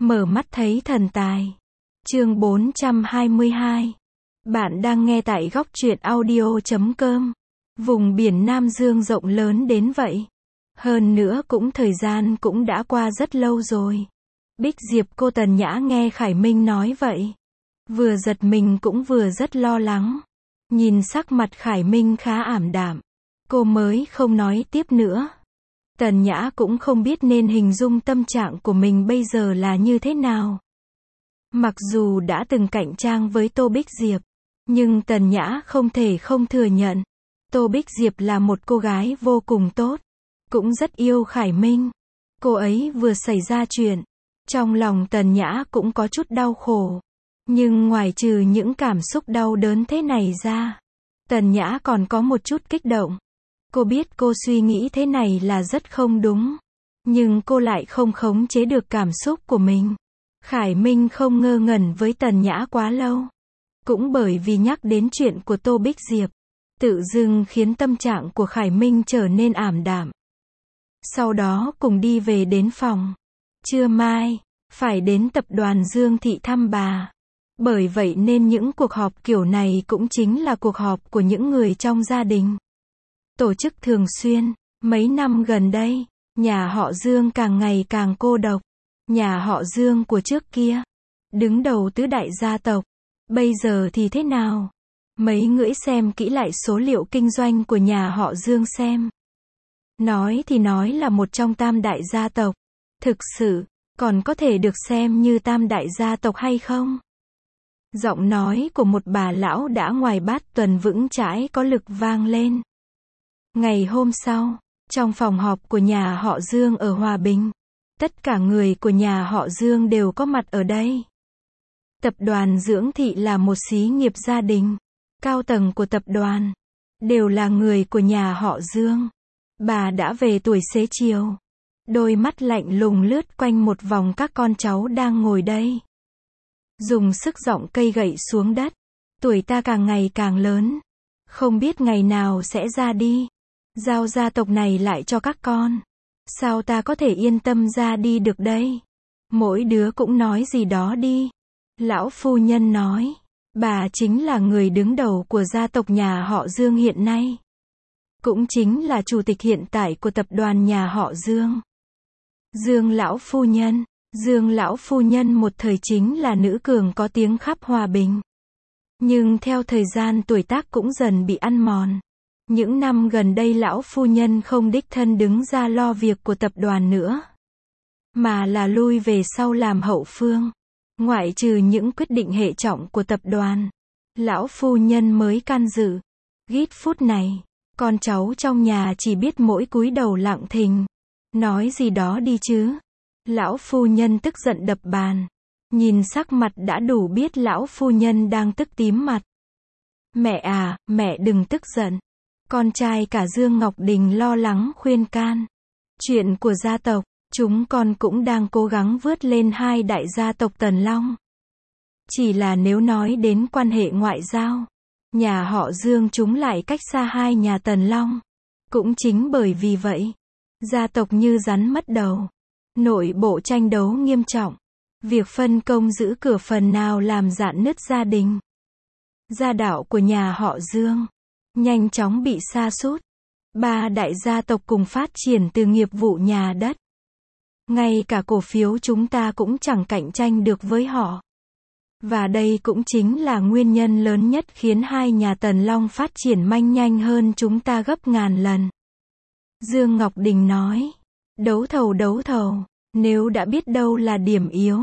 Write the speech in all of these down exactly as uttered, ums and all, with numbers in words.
Mở mắt thấy thần tài. Chương bốn trăm hai mươi hai. Bạn đang nghe tại góc truyện audio chấm com. Vùng biển Nam Dương rộng lớn đến vậy. Hơn nữa cũng thời gian cũng đã qua rất lâu rồi. Bích Diệp cô Tần Nhã nghe Khải Minh nói vậy. Vừa giật mình cũng vừa rất lo lắng. Nhìn sắc mặt Khải Minh khá ảm đạm. Cô mới không nói tiếp nữa. Tần Nhã cũng không biết nên hình dung tâm trạng của mình bây giờ là như thế nào. Mặc dù đã từng cạnh tranh với Tô Bích Diệp, nhưng Tần Nhã không thể không thừa nhận. Tô Bích Diệp là một cô gái vô cùng tốt, cũng rất yêu Khải Minh. Cô ấy vừa xảy ra chuyện, trong lòng Tần Nhã cũng có chút đau khổ. Nhưng ngoài trừ những cảm xúc đau đớn thế này ra, Tần Nhã còn có một chút kích động. Cô biết cô suy nghĩ thế này là rất không đúng, nhưng cô lại không khống chế được cảm xúc của mình. Khải Minh không ngơ ngẩn với Tần Nhã quá lâu. Cũng bởi vì nhắc đến chuyện của Tô Bích Diệp, tự dưng khiến tâm trạng của Khải Minh trở nên ảm đạm. Sau đó cùng đi về đến phòng. Trưa mai, phải đến tập đoàn Dương Thị thăm bà. Bởi vậy nên những cuộc họp kiểu này cũng chính là cuộc họp của những người trong gia đình. Tổ chức thường xuyên, mấy năm gần đây, nhà họ Dương càng ngày càng cô độc. Nhà họ Dương của trước kia, đứng đầu tứ đại gia tộc, bây giờ thì thế nào? Mấy ngưỡi xem kỹ lại số liệu kinh doanh của nhà họ Dương xem. Nói thì nói là một trong tam đại gia tộc, thực sự, còn có thể được xem như tam đại gia tộc hay không? Giọng nói của một bà lão đã ngoài bát tuần vững chãi có lực vang lên. Ngày hôm sau, trong phòng họp của nhà họ Dương ở Hòa Bình, tất cả người của nhà họ Dương đều có mặt ở đây. Tập đoàn Dưỡng Thị là một xí nghiệp gia đình. Cao tầng của tập đoàn đều là người của nhà họ Dương. Bà đã về tuổi xế chiều. Đôi mắt lạnh lùng lướt quanh một vòng các con cháu đang ngồi đây. Dùng sức giọng cây gậy xuống đất. Tuổi ta càng ngày càng lớn. Không biết ngày nào sẽ ra đi. Giao gia tộc này lại cho các con. Sao ta có thể yên tâm ra đi được đây? Mỗi đứa cũng nói gì đó đi. Lão phu nhân nói. Bà chính là người đứng đầu của gia tộc nhà họ Dương hiện nay. Cũng chính là chủ tịch hiện tại của tập đoàn nhà họ Dương. Dương lão phu nhân. Dương lão phu nhân một thời chính là nữ cường có tiếng khắp Hòa Bình. Nhưng theo thời gian tuổi tác cũng dần bị ăn mòn. Những năm gần đây lão phu nhân không đích thân đứng ra lo việc của tập đoàn nữa, mà là lui về sau làm hậu phương. Ngoại trừ những quyết định hệ trọng của tập đoàn, lão phu nhân mới can dự. Gít phút này, con cháu trong nhà chỉ biết mỗi cúi đầu lặng thinh. Nói gì đó đi chứ. Lão phu nhân tức giận đập bàn. Nhìn sắc mặt đã đủ biết lão phu nhân đang tức tím mặt. Mẹ à, mẹ đừng tức giận. Con trai cả Dương Ngọc Đình lo lắng khuyên can. Chuyện của gia tộc, chúng con cũng đang cố gắng vớt lên hai đại gia tộc Tần Long. Chỉ là nếu nói đến quan hệ ngoại giao, nhà họ Dương chúng lại cách xa hai nhà Tần Long. Cũng chính bởi vì vậy, gia tộc như rắn mất đầu. Nội bộ tranh đấu nghiêm trọng. Việc phân công giữ cửa phần nào làm rạn nứt gia đình. Gia đạo của nhà họ Dương nhanh chóng bị sa sút. Ba đại gia tộc cùng phát triển từ nghiệp vụ nhà đất. Ngay cả cổ phiếu chúng ta cũng chẳng cạnh tranh được với họ. Và đây cũng chính là nguyên nhân lớn nhất khiến hai nhà Tần Long phát triển manh nhanh hơn chúng ta gấp ngàn lần. Dương Ngọc Đình nói. Đấu thầu đấu thầu. Nếu đã biết đâu là điểm yếu,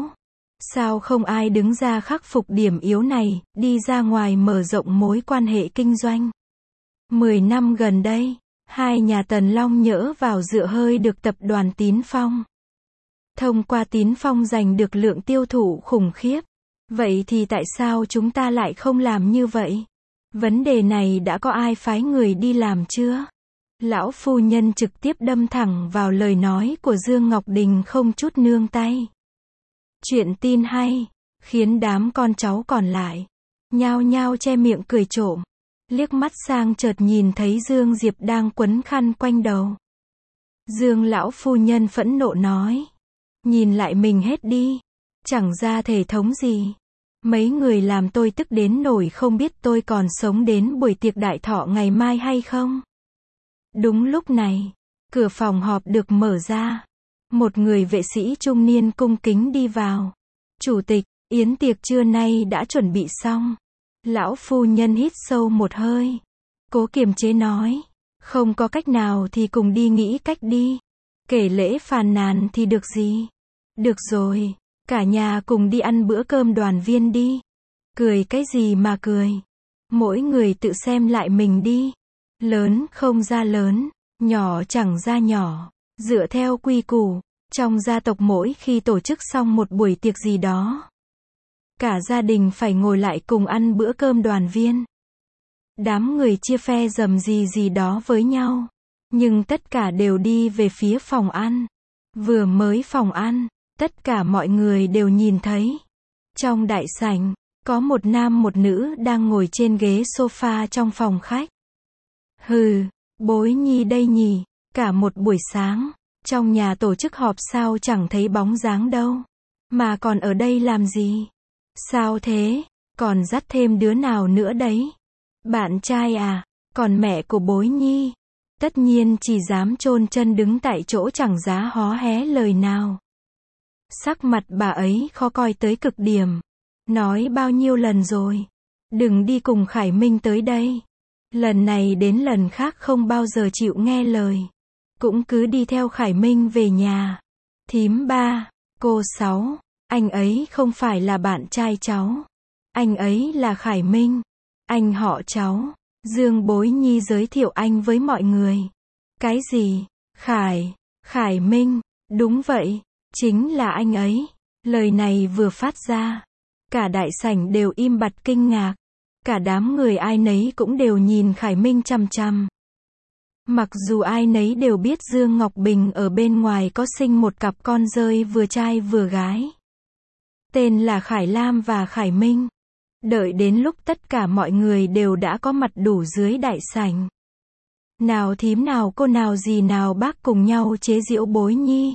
sao không ai đứng ra khắc phục điểm yếu này, đi ra ngoài mở rộng mối quan hệ kinh doanh. Mười năm gần đây, hai nhà Tần Long nhỡ vào dựa hơi được tập đoàn Tín Phong. Thông qua Tín Phong giành được lượng tiêu thụ khủng khiếp. Vậy thì tại sao chúng ta lại không làm như vậy? Vấn đề này đã có ai phái người đi làm chưa? Lão phu nhân trực tiếp đâm thẳng vào lời nói của Dương Ngọc Đình không chút nương tay. Chuyện tin hay, khiến đám con cháu còn lại nhao nhao che miệng cười trộm. Liếc mắt sang chợt nhìn thấy Dương Diệp đang quấn khăn quanh đầu. Dương lão phu nhân phẫn nộ nói. Nhìn lại mình hết đi. Chẳng ra thể thống gì. Mấy người làm tôi tức đến nổi không biết tôi còn sống đến buổi tiệc đại thọ ngày mai hay không. Đúng lúc này, cửa phòng họp được mở ra. Một người vệ sĩ trung niên cung kính đi vào. Chủ tịch, yến tiệc trưa nay đã chuẩn bị xong. Lão phu nhân hít sâu một hơi. Cố kiềm chế nói. Không có cách nào thì cùng đi nghĩ cách đi. Kể lễ phàn nàn thì được gì. Được rồi, cả nhà cùng đi ăn bữa cơm đoàn viên đi. Cười cái gì mà cười. Mỗi người tự xem lại mình đi. Lớn không ra lớn, nhỏ chẳng ra nhỏ. Dựa theo quy củ, trong gia tộc mỗi khi tổ chức xong một buổi tiệc gì đó, cả gia đình phải ngồi lại cùng ăn bữa cơm đoàn viên. Đám người chia phe dầm gì gì đó với nhau. Nhưng tất cả đều đi về phía phòng ăn. Vừa mới phòng ăn, tất cả mọi người đều nhìn thấy. Trong đại sảnh, có một nam một nữ đang ngồi trên ghế sofa trong phòng khách. Hừ, Bối Nhi đây nhỉ, cả một buổi sáng, trong nhà tổ chức họp sao chẳng thấy bóng dáng đâu. Mà còn ở đây làm gì? Sao thế? Còn dắt thêm đứa nào nữa đấy? Bạn trai à? Còn mẹ của Bối Nhi? Tất nhiên chỉ dám chôn chân đứng tại chỗ chẳng giá hó hé lời nào. Sắc mặt bà ấy khó coi tới cực điểm. Nói bao nhiêu lần rồi. Đừng đi cùng Khải Minh tới đây. Lần này đến lần khác không bao giờ chịu nghe lời. Cũng cứ đi theo Khải Minh về nhà. Thím ba, cô sáu, anh ấy không phải là bạn trai cháu. Anh ấy là Khải Minh. Anh họ cháu. Dương Bối Nhi giới thiệu anh với mọi người. Cái gì? Khải, Khải Minh, đúng vậy, chính là anh ấy. Lời này vừa phát ra, cả đại sảnh đều im bặt kinh ngạc. Cả đám người ai nấy cũng đều nhìn Khải Minh chằm chằm. Mặc dù ai nấy đều biết Dương Ngọc Bình ở bên ngoài có sinh một cặp con rơi vừa trai vừa gái. Tên là Khải Lam và Khải Minh. Đợi đến lúc tất cả mọi người đều đã có mặt đủ dưới đại sảnh. Nào thím nào cô nào gì nào bác cùng nhau chế giễu Bối Nhi.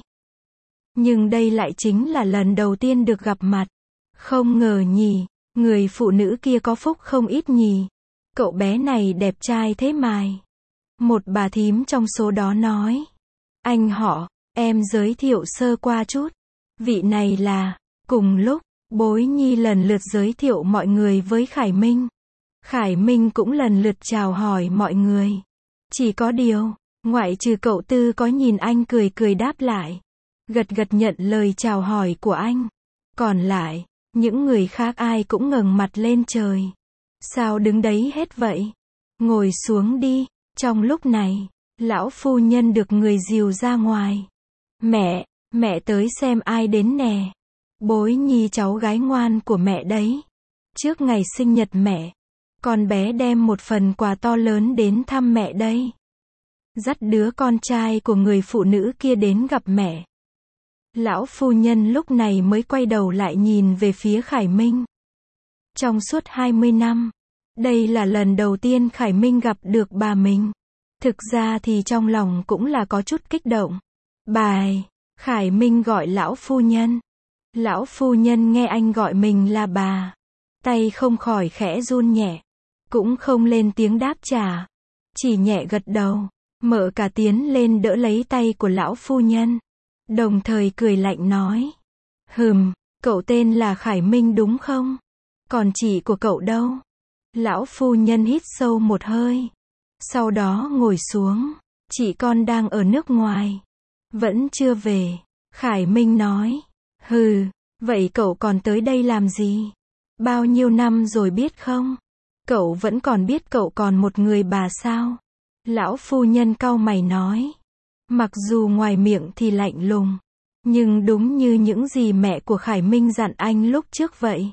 Nhưng đây lại chính là lần đầu tiên được gặp mặt. Không ngờ nhỉ, người phụ nữ kia có phúc không ít nhỉ. Cậu bé này đẹp trai thế mài. Một bà thím trong số đó nói. Anh họ, em giới thiệu sơ qua chút. Vị này là, cùng lúc, Bối Nhi lần lượt giới thiệu mọi người với Khải Minh. Khải Minh cũng lần lượt chào hỏi mọi người. Chỉ có điều, ngoại trừ cậu Tư có nhìn anh cười cười đáp lại. Gật gật nhận lời chào hỏi của anh. Còn lại, những người khác ai cũng ngẩng mặt lên trời. Sao đứng đấy hết vậy? Ngồi xuống đi. Trong lúc này, lão phu nhân được người dìu ra ngoài. Mẹ, mẹ tới xem ai đến nè. Bối Nhi cháu gái ngoan của mẹ đấy. Trước ngày sinh nhật mẹ, con bé đem một phần quà to lớn đến thăm mẹ đây. Dắt đứa con trai của người phụ nữ kia đến gặp mẹ. Lão phu nhân lúc này mới quay đầu lại nhìn về phía Khải Minh. Trong suốt hai mươi năm, đây là lần đầu tiên Khải Minh gặp được bà mình. Thực ra thì trong lòng cũng là có chút kích động. Bài, Khải Minh gọi lão phu nhân. Lão phu nhân nghe anh gọi mình là bà. Tay không khỏi khẽ run nhẹ. Cũng không lên tiếng đáp trả. Chỉ nhẹ gật đầu. Mở cả tiến lên đỡ lấy tay của lão phu nhân. Đồng thời cười lạnh nói. Hừm, cậu tên là Khải Minh đúng không? Còn chị của cậu đâu? Lão phu nhân hít sâu một hơi. Sau đó ngồi xuống. Chị con đang ở nước ngoài. Vẫn chưa về. Khải Minh nói. Hừ, vậy cậu còn tới đây làm gì? Bao nhiêu năm rồi biết không? Cậu vẫn còn biết cậu còn một người bà sao? Lão phu nhân cau mày nói. Mặc dù ngoài miệng thì lạnh lùng, nhưng đúng như những gì mẹ của Khải Minh dặn anh lúc trước vậy.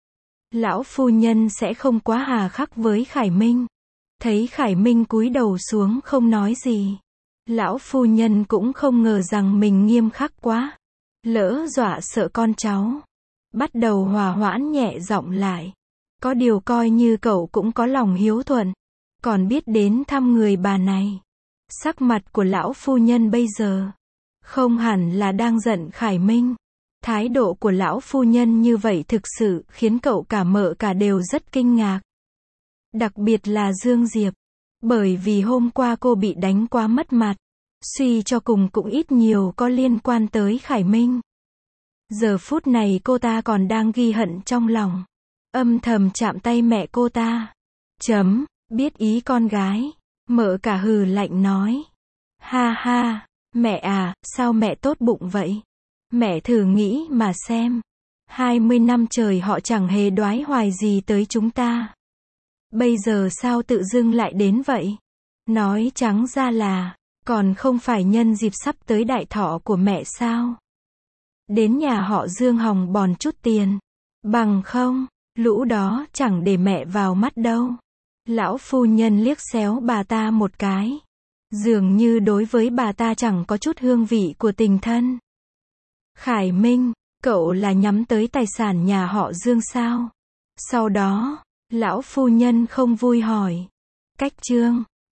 Lão phu nhân sẽ không quá hà khắc với Khải Minh. Thấy Khải Minh cúi đầu xuống không nói gì. Lão phu nhân cũng không ngờ rằng mình nghiêm khắc quá. Lỡ dọa sợ con cháu. Bắt đầu hòa hoãn nhẹ giọng lại. Có điều coi như cậu cũng có lòng hiếu thuận. Còn biết đến thăm người bà này. Sắc mặt của lão phu nhân bây giờ. Không hẳn là đang giận Khải Minh. Thái độ của lão phu nhân như vậy thực sự khiến cậu cả mợ cả đều rất kinh ngạc. Đặc biệt là Dương Diệp. Bởi vì hôm qua cô bị đánh quá mất mặt. Suy cho cùng cũng ít nhiều có liên quan tới Khải Minh. Giờ phút này cô ta còn đang ghi hận trong lòng. Âm thầm chạm tay mẹ cô ta. Chấm, biết ý con gái. Mợ cả hừ lạnh nói. Ha ha, mẹ à, sao mẹ tốt bụng vậy? Mẹ thử nghĩ mà xem. hai mươi năm trời họ chẳng hề đoái hoài gì tới chúng ta. Bây giờ sao tự dưng lại đến vậy? Nói trắng ra là, còn không phải nhân dịp sắp tới đại thọ của mẹ sao? Đến nhà họ Dương hòng bòn chút tiền. Bằng không, lũ đó chẳng để mẹ vào mắt đâu. Lão phu nhân liếc xéo bà ta một cái. Dường như đối với bà ta chẳng có chút hương vị của tình thân. Khải Minh, cậu là nhắm tới tài sản nhà họ Dương sao? Sau đó, lão phu nhân không vui hỏi. Cách Trương,